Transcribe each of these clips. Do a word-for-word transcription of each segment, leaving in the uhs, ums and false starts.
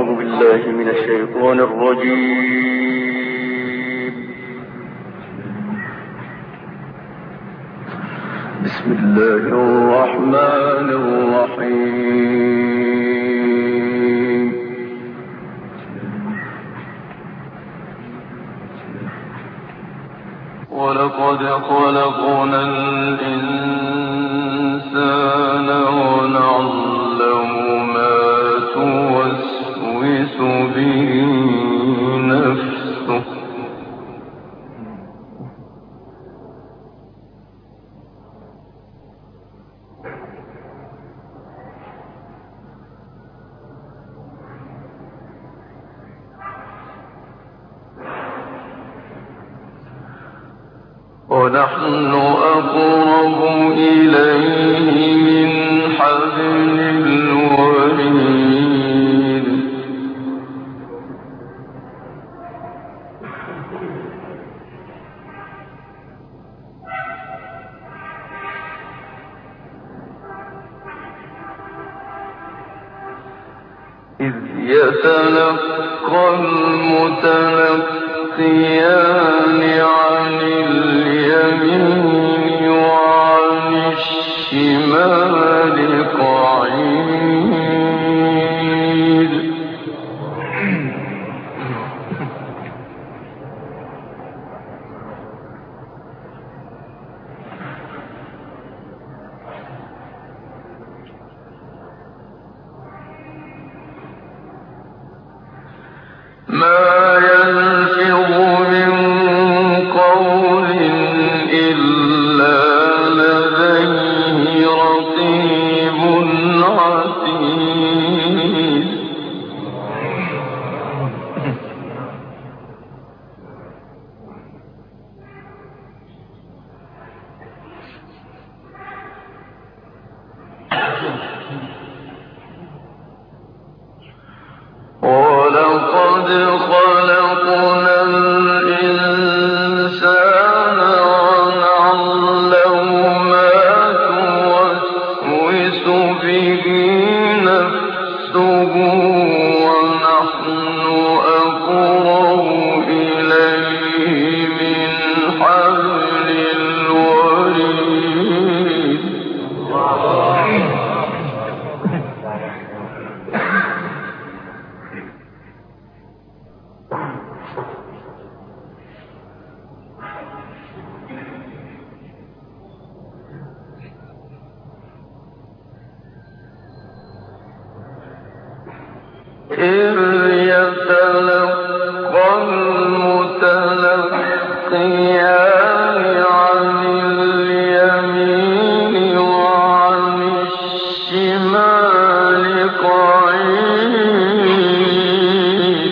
أعوذ بالله من الشيطان الرجيم. بسم الله الرحمن الرحيم. ولقد خلقنا الإنسان ونعلم ما توسوس به نفسه ونحن أقرب إليه من حبل الوريد. إذ يتلقى المتلقيان عن اليمين وعن الشمال قعيد. ما يلفظ من قول إلا لديه رقيب عتيد. ولقد خلقنا الإنسان ونعلم ما توسوس به نفسه ونحن أقرب إليه من حبل الوريد. إذ يتلقى المتلقيان عن اليمين وعن الشمال قعيد.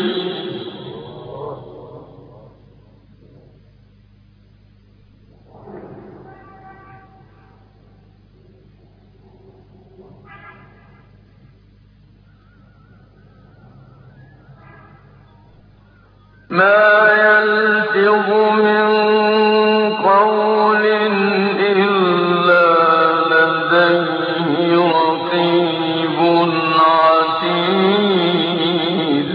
ما يلفظ من قول إلا لديه رقيب عتيد.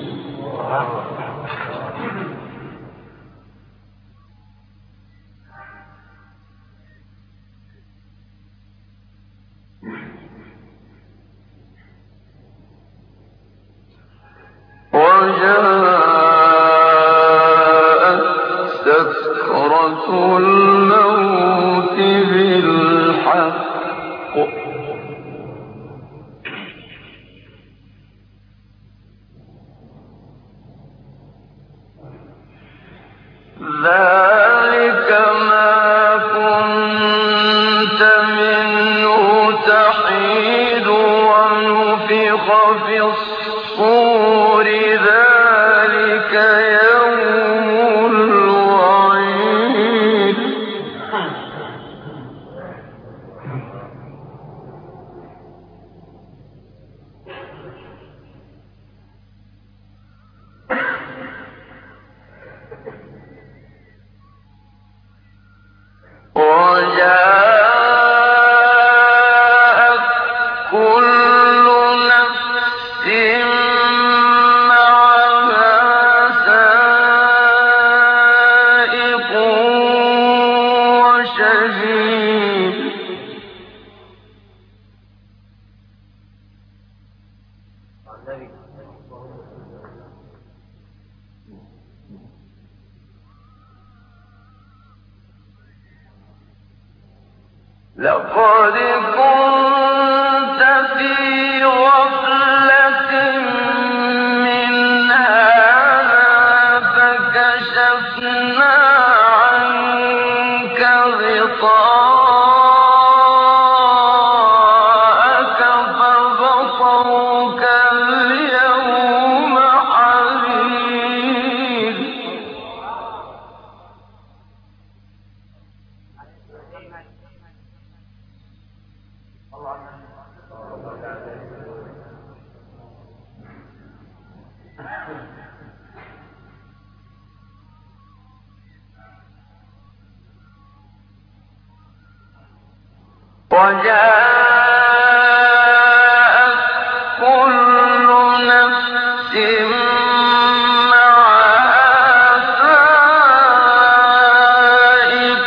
وجاءت سكرة الموت بالحق ذلك ما كنت منه تحيد ونفخ في الصور ذلك يوم الوعيد. وجاءت كل نفس لقد كنت في غفلة من هذا فكشفنا عنك غطاءك فبصرك اليوم حديد. وجاءت كل نفس معها سائق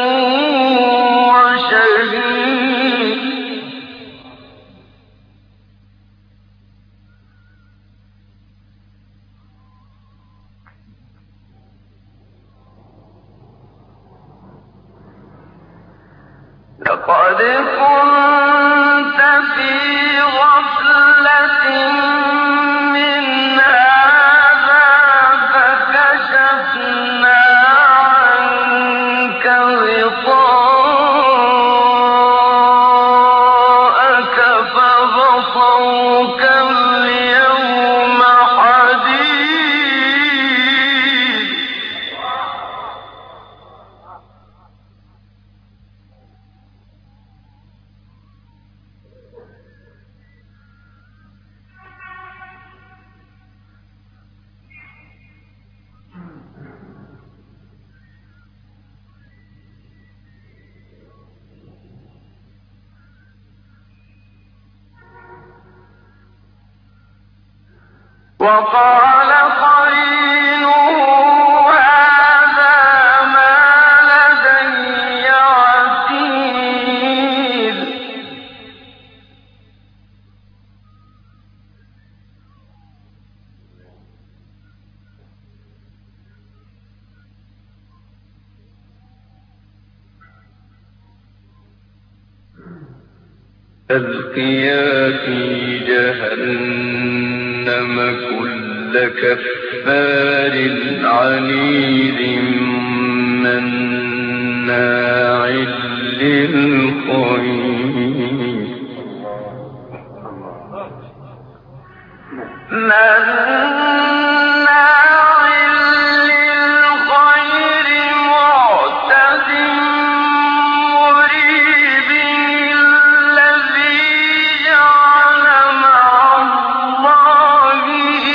وشهيد. لقد كنت في غفلة من هذا فكشفنا عنك غطاءك فبصرك اليوم حديد. وقال قرينه هذا ما لدي عتيد. ألقيا في جهنم كل كفار عنيد مناع للخير مناع للخير معتد مريب. الذي جعل مع الله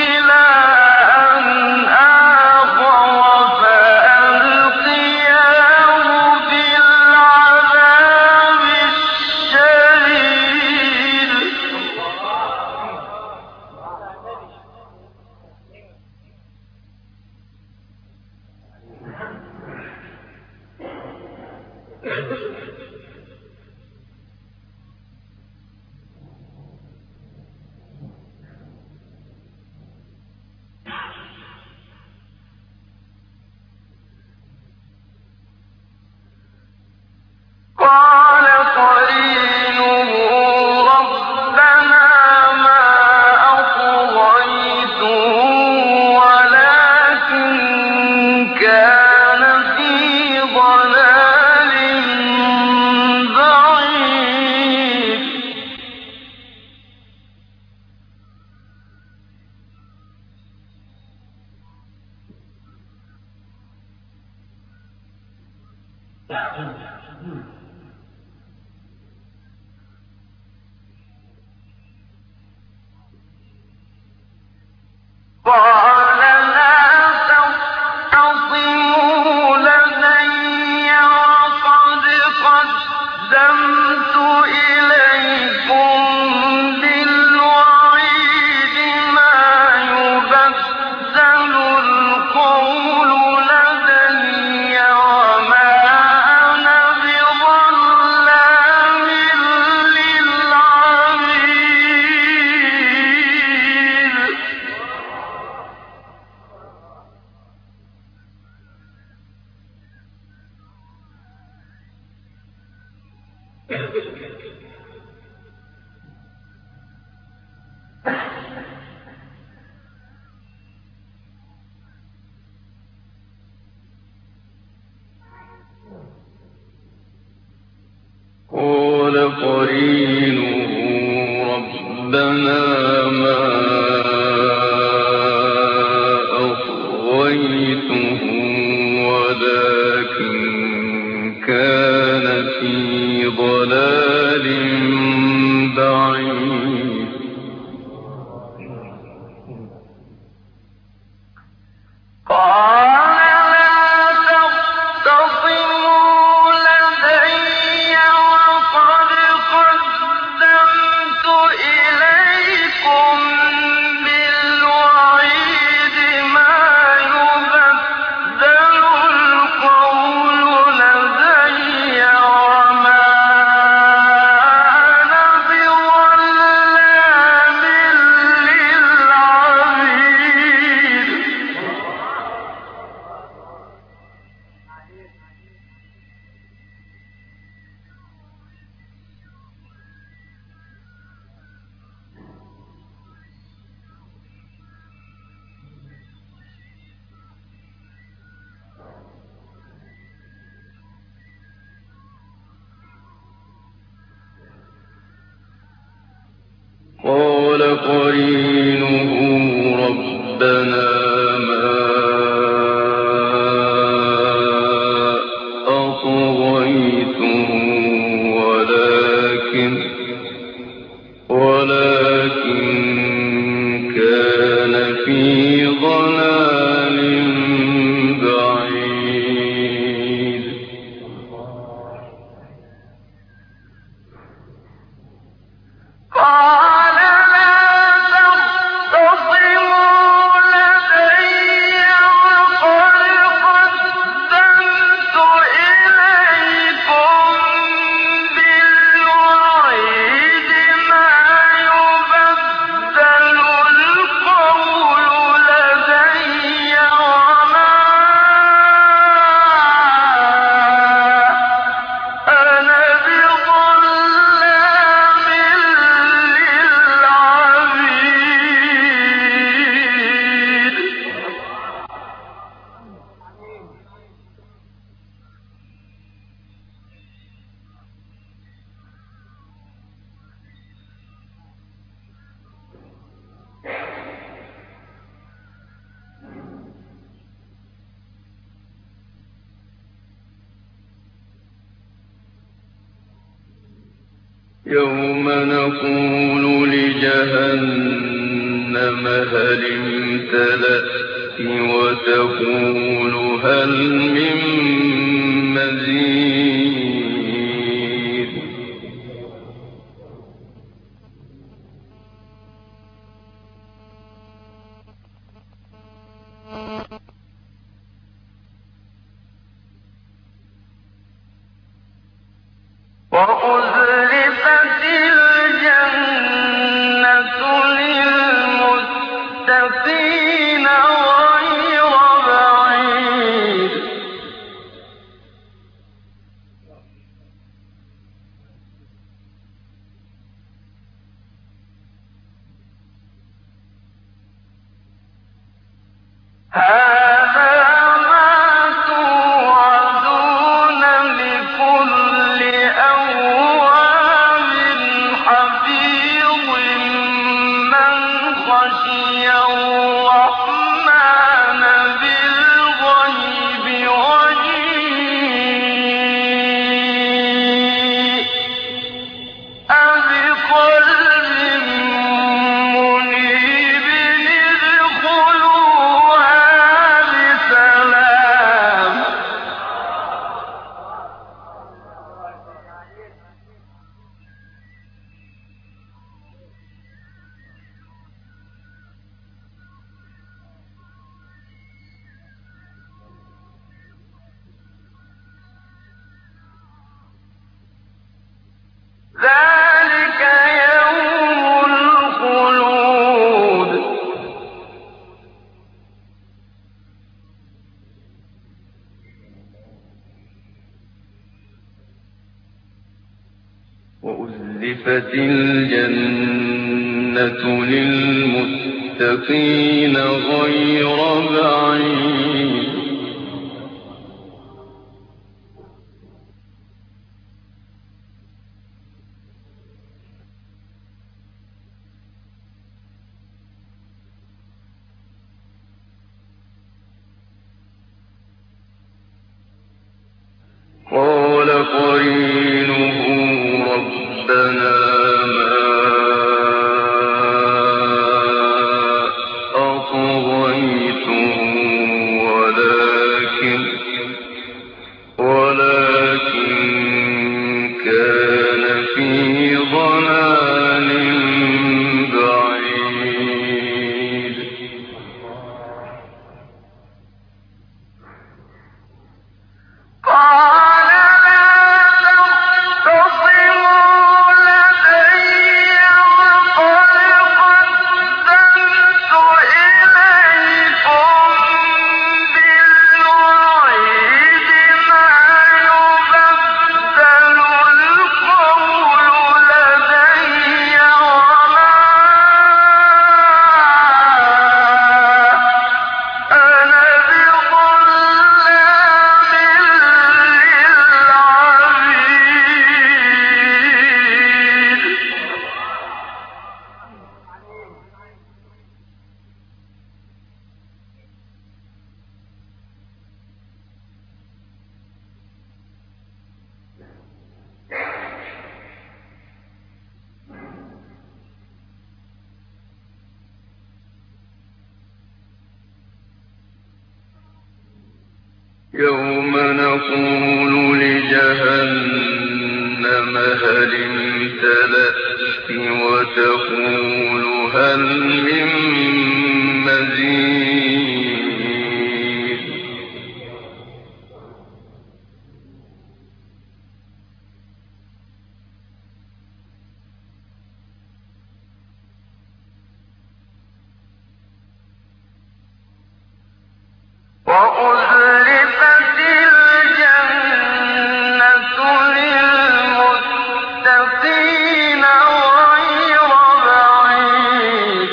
إلها آخر فألقياه في العذاب الشديد. قال قرينه ربنا ما أطغيته ولكن كان في ضلال بعيد. قال لا تختصموا لدي وقد قدمت إليكم بالوعيد ما يبدل القول لدي وما أنا بظلام للعبيد. قال قرينه ربنا ما أطغيته ولكن كان في ضلال بعيد قال قرينه ربنا ما أطغيته ولكن ولكن كان في ضلال بعيد يوم نقول لجهنم هل امتلأت وتقول هل من مزيد وأزلفت الجنة للمتقين غير بعيد ذلك يوم الخلود وأزلفت الجنة للمتقين غير بعيد قال قرينه ربنا ما أطغيته ولكن ولكن كان في ضلال بعيد يوم نقول لجهنم هل امتلأت وتقول هل من مزيد وأزلفت الجنة للمتقين غير بعيد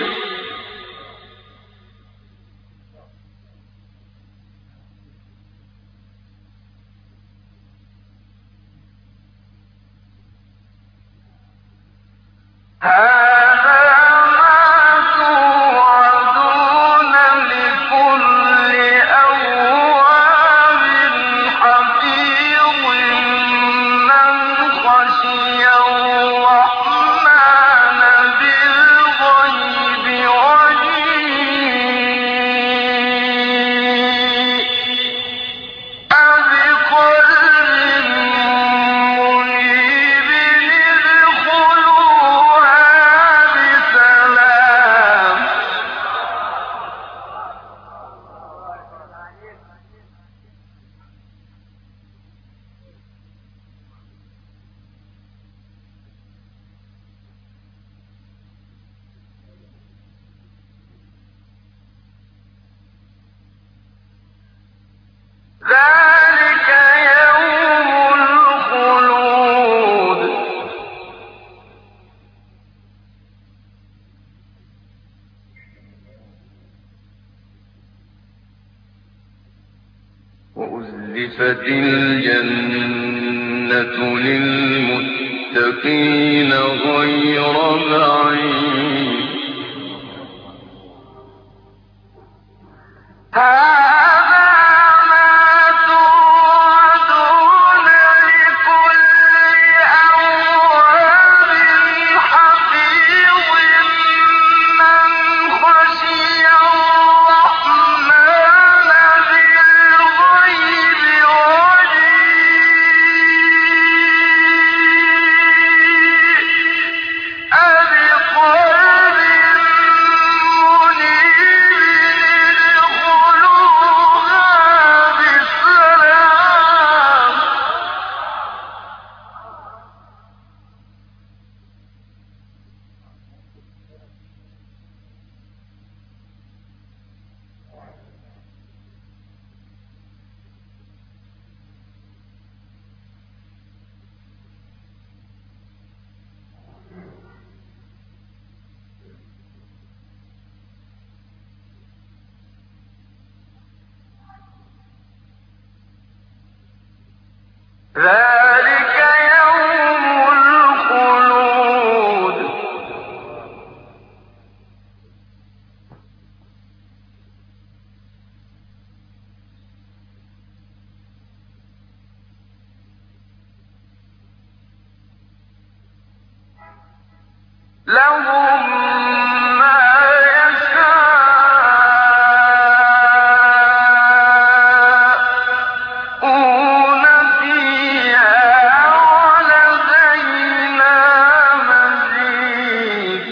ذلك يوم الخلود وأزلفت الجنة للمتقين غير بعيد أبقلب منيب ذلك يوم الخلود لهم ما يشاءون فيها ولدينا مزيد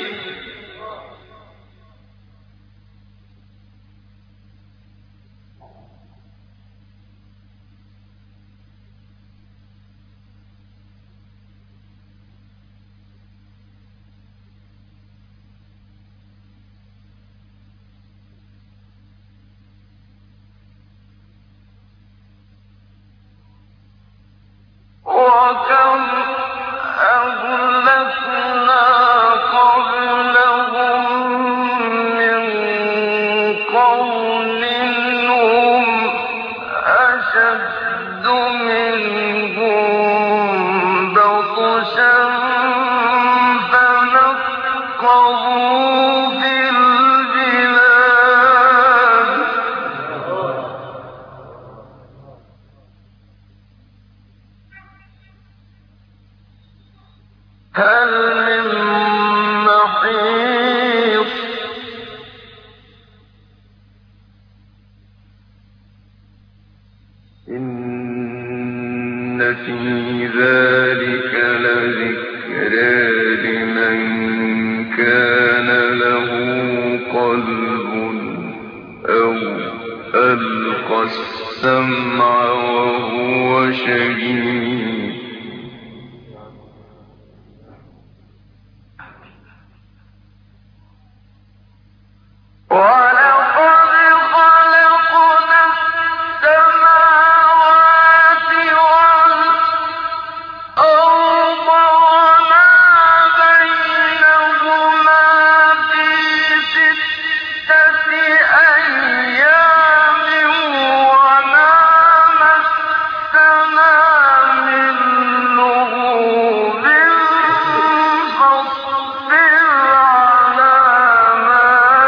وكم أهلكنا قبلهم من قرن هم أشد منهم بطشا فنقبوا في البلاد هل من محيص إن في ذلك لذكرى لمن كان له قلب أو ألقى السمع وهو شهيد ولقد خلقنا السماوات والأرض وما بينهما في ستة أيام وما مسنا من لغوب فاصبر على ما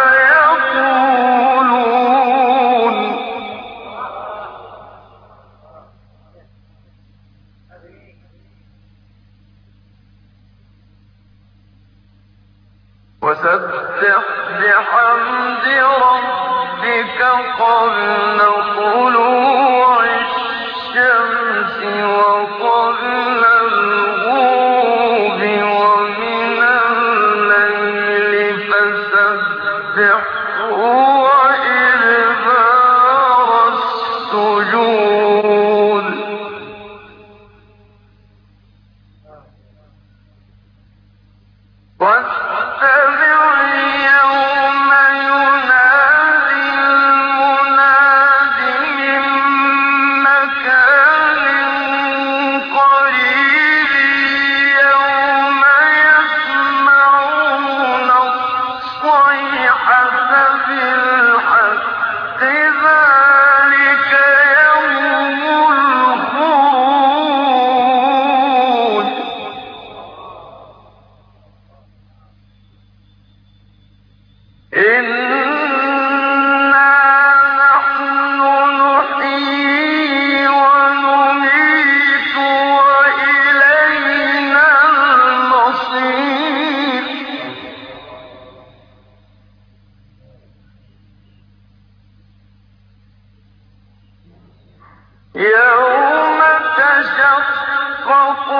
يقولون وسبح بحمد ربك قبل طلوع الشمس وقبل الغروب ومن الليل فسبحه وإدبار السجود واستمع يوم ينادي المناد من مكان قريب يوم يسمعون الصيحة بالحق ذلك يوم الخروج إنا نحن نحيي ونميت وإلينا المصير يوم تشقق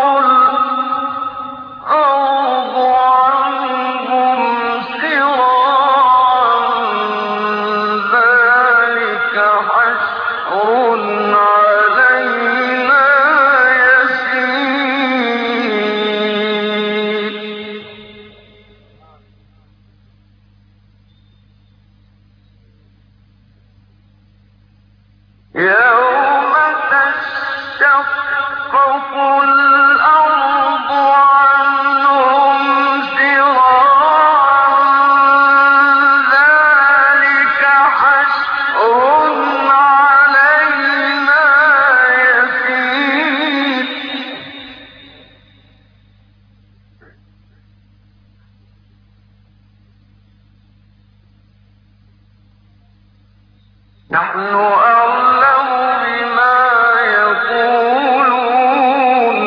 الأرض عنهم سراعا ذلك حشر علينا يسير يوم تشقق الأرض عنهم سراعا ذلك حشر علينا يسير نحن أعلم بما يقولون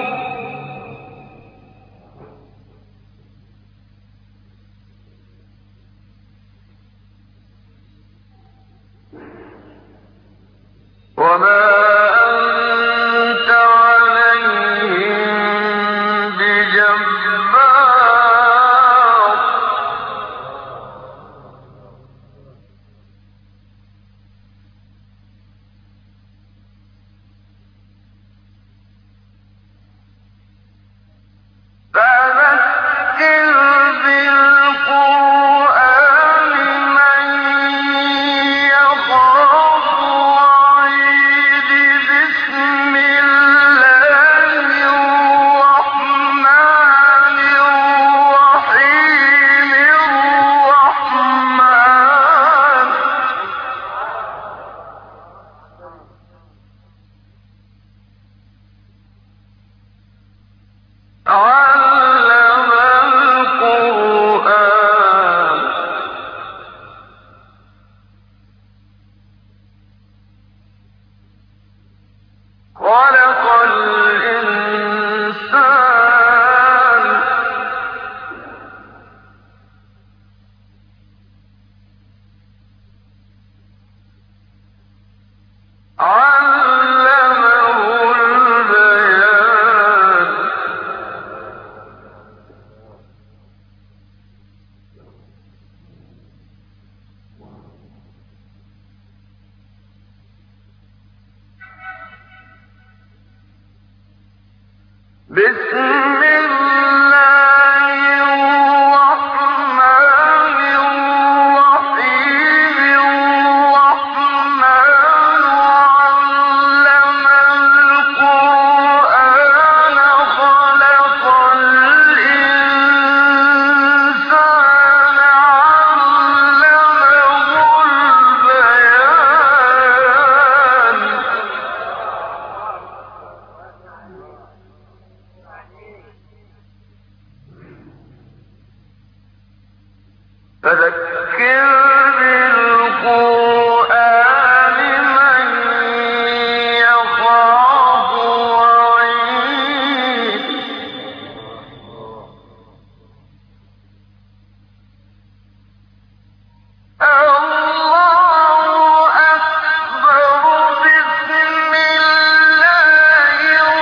وما أنت عليهم بجبار فذكر بالقرآن من يخاف وعيد بسم الله الرحمن الرحيم الرحمن علم القرآن خلق الإنسان علمه البيان بسم الله الرحمن الرحيم الرحمن علم القرآن خلق الإنسان علمه البيان فذكر بالقرآن من يخاف وعيد الله أكبر بسم الله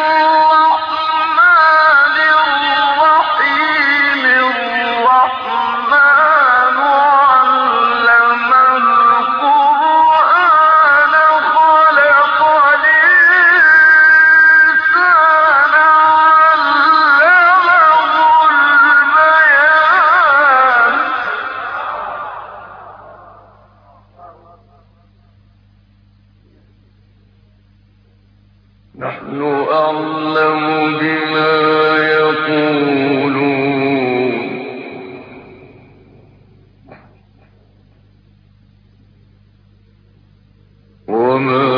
الرحمن الرحيم الرحمن علم القرآن خلق الإنسان علمه البيان نحن أعلم بما يقولون وما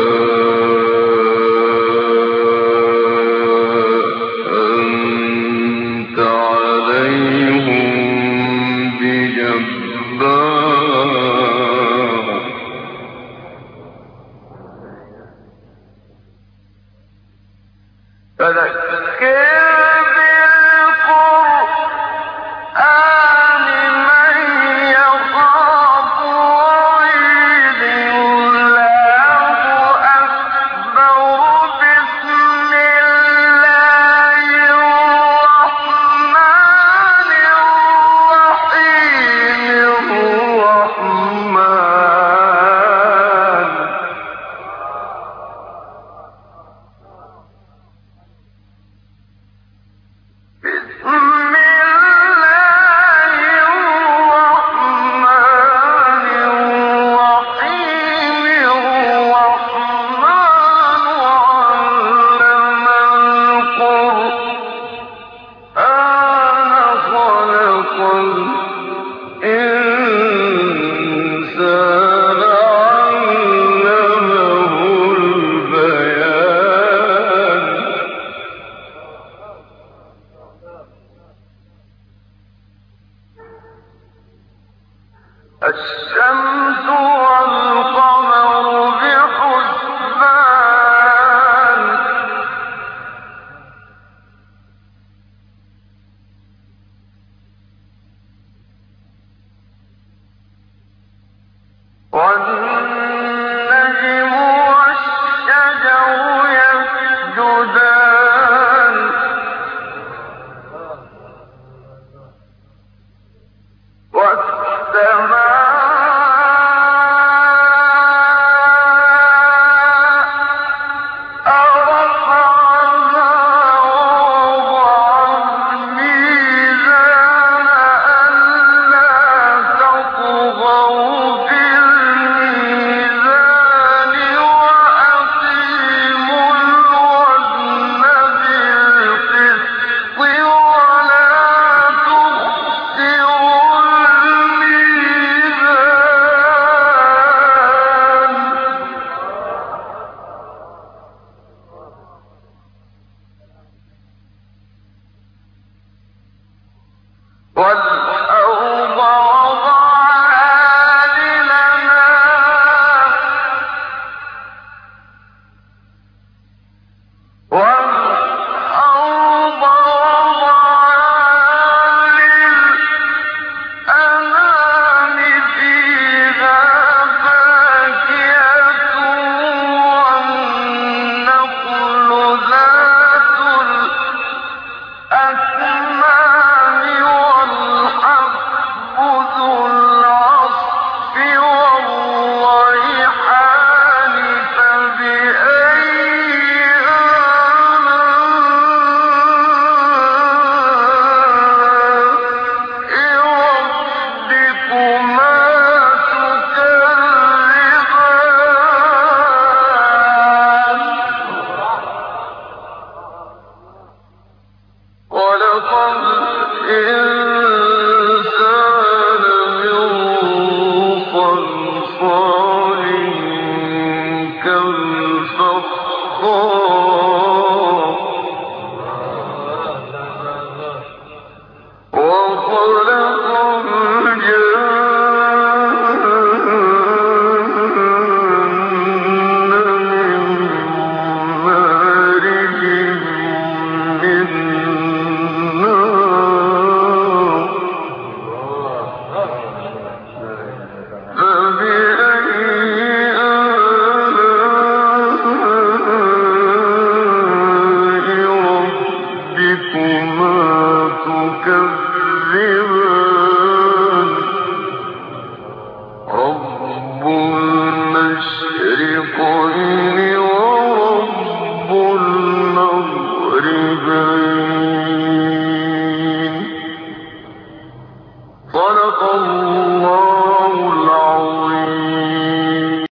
أنت عليهم بجبار فذكر بالقرآن من يخاف وعيد الله والنجم والشجر يسجدان والأرض وضعها للأنام والأرض وضعها للأنام فيها فاكهة والنخل ذات الأكمام والحب ذو العصف والريحان فبأي آلاء ربكما تكذبان خلق الإنسان من صلصال